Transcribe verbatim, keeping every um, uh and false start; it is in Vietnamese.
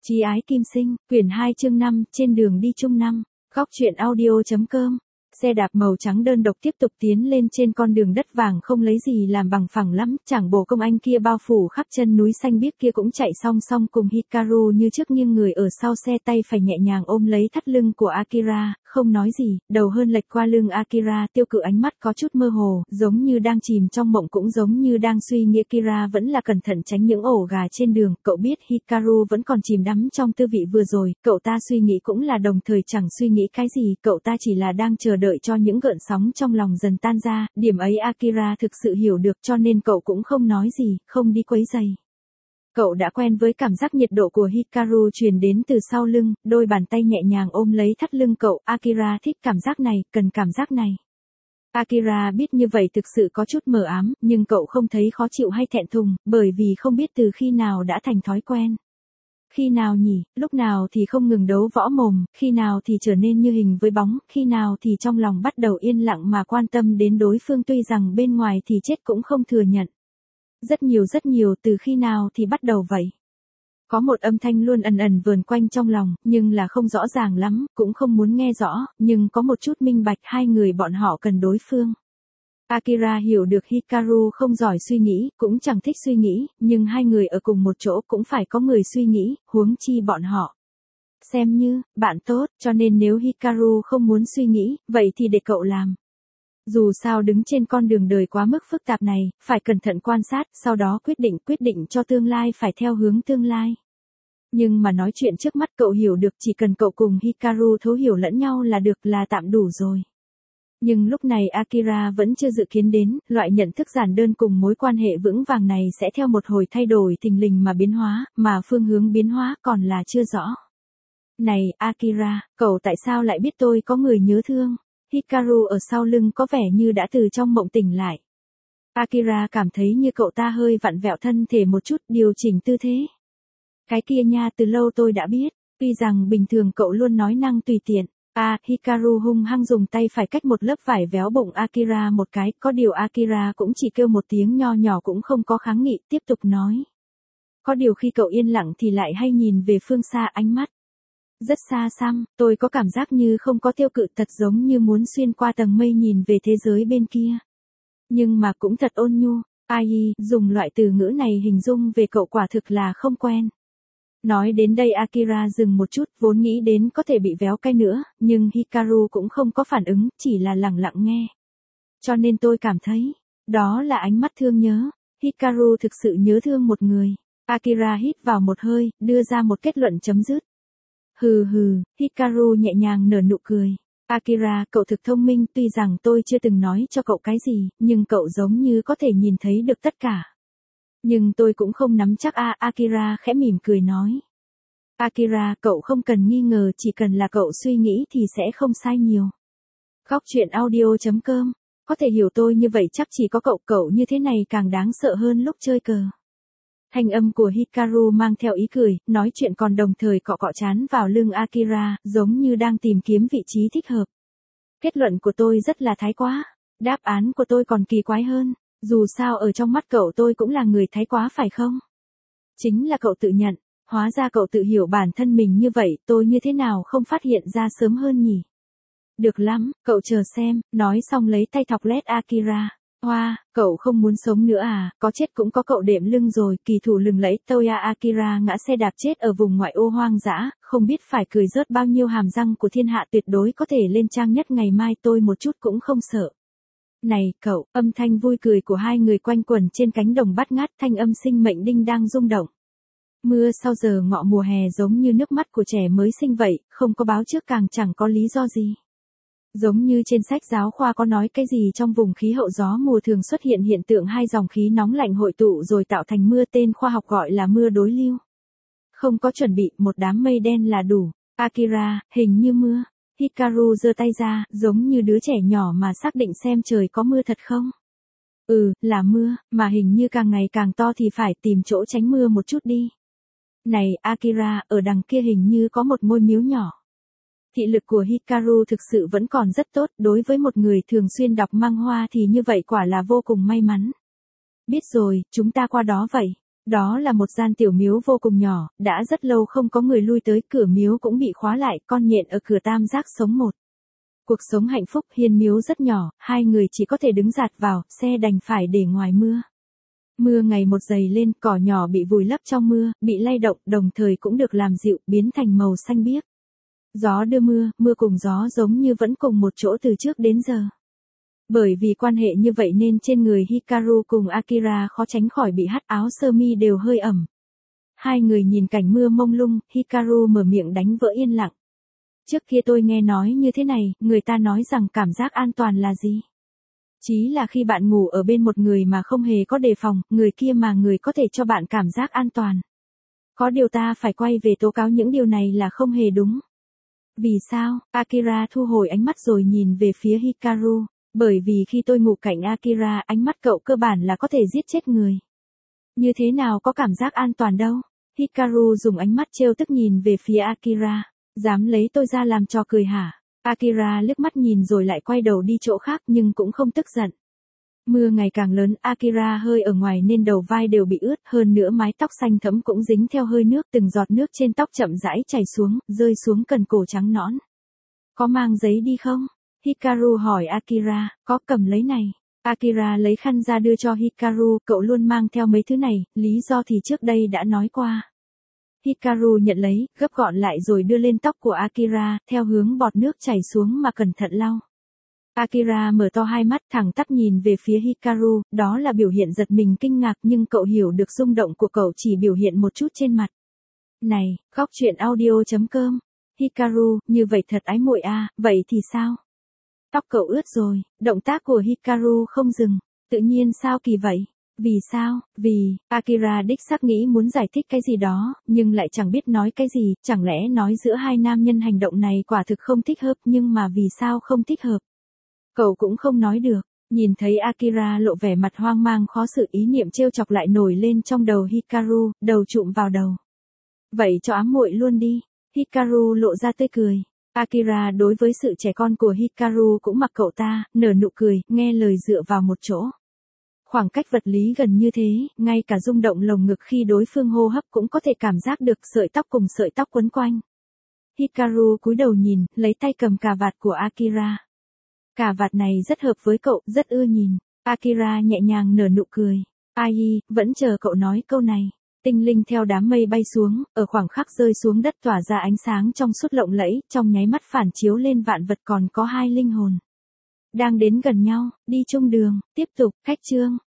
Chí ái kim sinh, quyển hai chương năm, trên đường đi chung năm, góc truyện audio.com. Xe đạp màu trắng đơn độc tiếp tục tiến lên trên con đường đất vàng không lấy gì làm bằng phẳng lắm, chàng bồ công anh kia bao phủ khắp chân núi xanh biếc kia cũng chạy song song cùng Hikaru như trước, nhưng người ở sau xe tay phải nhẹ nhàng ôm lấy thắt lưng của Akira, không nói gì, đầu hơn lệch qua lưng Akira, tiêu cự ánh mắt có chút mơ hồ, giống như đang chìm trong mộng cũng giống như đang suy nghĩ. Akira vẫn là cẩn thận tránh những ổ gà trên đường, cậu biết Hikaru vẫn còn chìm đắm trong tư vị vừa rồi, cậu ta suy nghĩ cũng là đồng thời chẳng suy nghĩ cái gì, cậu ta chỉ là đang chờ đợi cho những gợn sóng trong lòng dần tan ra, điểm ấy Akira thực sự hiểu được cho nên cậu cũng không nói gì, không đi quấy rầy. Cậu đã quen với cảm giác nhiệt độ của Hikaru truyền đến từ sau lưng, đôi bàn tay nhẹ nhàng ôm lấy thắt lưng cậu, Akira thích cảm giác này, cần cảm giác này. Akira biết như vậy thực sự có chút mờ ám, nhưng cậu không thấy khó chịu hay thẹn thùng, bởi vì không biết từ khi nào đã thành thói quen. Khi nào nhỉ, lúc nào thì không ngừng đấu võ mồm, khi nào thì trở nên như hình với bóng, khi nào thì trong lòng bắt đầu yên lặng mà quan tâm đến đối phương, tuy rằng bên ngoài thì chết cũng không thừa nhận. Rất nhiều rất nhiều, từ khi nào thì bắt đầu vậy? Có một âm thanh luôn ẩn ẩn vờn quanh trong lòng, nhưng là không rõ ràng lắm, cũng không muốn nghe rõ, nhưng có một chút minh bạch, hai người bọn họ cần đối phương. Akira hiểu được Hikaru không giỏi suy nghĩ, cũng chẳng thích suy nghĩ, nhưng hai người ở cùng một chỗ cũng phải có người suy nghĩ, huống chi bọn họ. Xem như, bạn tốt, cho nên nếu Hikaru không muốn suy nghĩ, vậy thì để cậu làm. Dù sao đứng trên con đường đời quá mức phức tạp này, phải cẩn thận quan sát, sau đó quyết định, quyết định cho tương lai phải theo hướng tương lai. Nhưng mà nói chuyện trước mắt cậu hiểu được chỉ cần cậu cùng Hikaru thấu hiểu lẫn nhau là được, là tạm đủ rồi. Nhưng lúc này Akira vẫn chưa dự kiến đến, loại nhận thức giản đơn cùng mối quan hệ vững vàng này sẽ theo một hồi thay đổi thình lình mà biến hóa, mà phương hướng biến hóa còn là chưa rõ. Này, Akira, cậu tại sao lại biết tôi có người nhớ thương? Hikaru ở sau lưng có vẻ như đã từ trong mộng tỉnh lại. Akira cảm thấy như cậu ta hơi vặn vẹo thân thể một chút, điều chỉnh tư thế. Cái kia nha, từ lâu tôi đã biết, tuy rằng bình thường cậu luôn nói năng tùy tiện. À, Hikaru hung hăng dùng tay phải cách một lớp vải véo bụng Akira một cái, có điều Akira cũng chỉ kêu một tiếng nho nhỏ cũng không có kháng nghị, tiếp tục nói. Có điều khi cậu yên lặng thì lại hay nhìn về phương xa, ánh mắt rất xa xăm, tôi có cảm giác như không có tiêu cự, thật giống như muốn xuyên qua tầng mây nhìn về thế giới bên kia. Nhưng mà cũng thật ôn nhu, ai, dùng loại từ ngữ này hình dung về cậu quả thực là không quen. Nói đến đây Akira dừng một chút, vốn nghĩ đến có thể bị véo cay nữa, nhưng Hikaru cũng không có phản ứng, chỉ là lặng lặng nghe. Cho nên tôi cảm thấy, đó là ánh mắt thương nhớ. Hikaru thực sự nhớ thương một người. Akira hít vào một hơi, đưa ra một kết luận chấm dứt. Hừ hừ, Hikaru nhẹ nhàng nở nụ cười. Akira, cậu thực thông minh, tuy rằng tôi chưa từng nói cho cậu cái gì, nhưng cậu giống như có thể nhìn thấy được tất cả. Nhưng tôi cũng không nắm chắc. A, Akira khẽ mỉm cười nói. Akira, cậu không cần nghi ngờ, chỉ cần là cậu suy nghĩ thì sẽ không sai nhiều. Góc truyện audio.com, có thể hiểu tôi như vậy chắc chỉ có cậu, cậu như thế này càng đáng sợ hơn lúc chơi cờ. Thanh âm của Hikaru mang theo ý cười, nói chuyện còn đồng thời cọ cọ trán vào lưng Akira, giống như đang tìm kiếm vị trí thích hợp. Kết luận của tôi rất là thái quá, đáp án của tôi còn kỳ quái hơn. Dù sao ở trong mắt cậu tôi cũng là người thái quá phải không? Chính là cậu tự nhận, hóa ra cậu tự hiểu bản thân mình như vậy, tôi như thế nào không phát hiện ra sớm hơn nhỉ? Được lắm, cậu chờ xem, nói xong lấy tay thọc lét Akira. Hoa, cậu không muốn sống nữa à, có chết cũng có cậu đệm lưng rồi, kỳ thủ lừng lẫy. Toya Akira ngã xe đạp chết ở vùng ngoại ô hoang dã, không biết phải cười rớt bao nhiêu hàm răng của thiên hạ, tuyệt đối có thể lên trang nhất ngày mai, tôi một chút cũng không sợ. Này, cậu, âm thanh vui cười của hai người quanh quẩn trên cánh đồng bát ngát, thanh âm sinh mệnh đinh đang rung động. Mưa sau giờ ngọ mùa hè giống như nước mắt của trẻ mới sinh vậy, không có báo trước càng chẳng có lý do gì. Giống như trên sách giáo khoa có nói cái gì trong vùng khí hậu gió mùa thường xuất hiện hiện tượng hai dòng khí nóng lạnh hội tụ rồi tạo thành mưa, tên khoa học gọi là mưa đối lưu. Không có chuẩn bị, một đám mây đen là đủ. Akira, hình như mưa. Hikaru giơ tay ra, giống như đứa trẻ nhỏ mà xác định xem trời có mưa thật không? Ừ, là mưa, mà hình như càng ngày càng to thì phải tìm chỗ tránh mưa một chút đi. Này, Akira, ở đằng kia hình như có một ngôi miếu nhỏ. Thị lực của Hikaru thực sự vẫn còn rất tốt, đối với một người thường xuyên đọc manhwa thì như vậy quả là vô cùng may mắn. Biết rồi, chúng ta qua đó vậy. Đó là một gian tiểu miếu vô cùng nhỏ, đã rất lâu không có người lui tới, cửa miếu cũng bị khóa lại, con nhện ở cửa tam giác sống một. Cuộc sống hạnh phúc, hiên miếu rất nhỏ, hai người chỉ có thể đứng dạt vào, xe đành phải để ngoài mưa. Mưa ngày một dày lên, cỏ nhỏ bị vùi lấp trong mưa, bị lay động, đồng thời cũng được làm dịu, biến thành màu xanh biếc. Gió đưa mưa, mưa cùng gió giống như vẫn cùng một chỗ từ trước đến giờ. Bởi vì quan hệ như vậy nên trên người Hikaru cùng Akira khó tránh khỏi bị hắt, áo sơ mi đều hơi ẩm. Hai người nhìn cảnh mưa mông lung, Hikaru mở miệng đánh vỡ yên lặng. Trước kia tôi nghe nói như thế này, người ta nói rằng cảm giác an toàn là gì? Chí là khi bạn ngủ ở bên một người mà không hề có đề phòng, người kia mà người có thể cho bạn cảm giác an toàn. Có điều ta phải quay về tố cáo những điều này là không hề đúng. Vì sao? Akira thu hồi ánh mắt rồi nhìn về phía Hikaru. Bởi vì khi tôi ngủ cạnh Akira, ánh mắt cậu cơ bản là có thể giết chết người. Như thế nào có cảm giác an toàn đâu? Hikaru dùng ánh mắt trêu tức nhìn về phía Akira. Dám lấy tôi ra làm trò cười hả? Akira liếc mắt nhìn rồi lại quay đầu đi chỗ khác nhưng cũng không tức giận. Mưa ngày càng lớn, Akira hơi ở ngoài nên đầu vai đều bị ướt, hơn nữa mái tóc xanh thẫm cũng dính theo hơi nước, từng giọt nước trên tóc chậm rãi chảy xuống, rơi xuống cần cổ trắng nõn. Có mang giấy đi không? Hikaru hỏi Akira, có, cầm lấy này. Akira lấy khăn ra đưa cho Hikaru, cậu luôn mang theo mấy thứ này, lý do thì trước đây đã nói qua. Hikaru nhận lấy, gấp gọn lại rồi đưa lên tóc của Akira, theo hướng bọt nước chảy xuống mà cẩn thận lau. Akira mở to hai mắt thẳng tắp nhìn về phía Hikaru, đó là biểu hiện giật mình kinh ngạc nhưng cậu hiểu được rung động của cậu chỉ biểu hiện một chút trên mặt. Này, khóc chuyện audio chấm com. Hikaru, như vậy thật ái muội à, vậy thì sao? Tóc cậu ướt rồi, động tác của Hikaru không dừng. Tự nhiên sao kỳ vậy? Vì sao? Vì, Akira đích xác nghĩ muốn giải thích cái gì đó, nhưng lại chẳng biết nói cái gì, chẳng lẽ nói giữa hai nam nhân hành động này quả thực không thích hợp nhưng mà vì sao không thích hợp? Cậu cũng không nói được, nhìn thấy Akira lộ vẻ mặt hoang mang khó xử, ý niệm trêu chọc lại nổi lên trong đầu Hikaru, đầu chụm vào đầu. Vậy cho ám muội luôn đi, Hikaru lộ ra tươi cười. Akira đối với sự trẻ con của Hikaru cũng mặc cậu ta, nở nụ cười, nghe lời dựa vào một chỗ. Khoảng cách vật lý gần như thế, ngay cả rung động lồng ngực khi đối phương hô hấp cũng có thể cảm giác được sợi tóc cùng sợi tóc quấn quanh. Hikaru cúi đầu nhìn, lấy tay cầm cà vạt của Akira. Cà vạt này rất hợp với cậu, rất ưa nhìn. Akira nhẹ nhàng nở nụ cười. Ai, vẫn chờ cậu nói câu này. Tinh linh theo đám mây bay xuống, ở khoảng khắc rơi xuống đất tỏa ra ánh sáng trong suốt lộng lẫy, trong nháy mắt phản chiếu lên vạn vật còn có hai linh hồn. Đang đến gần nhau, đi chung đường, tiếp tục, khách chương.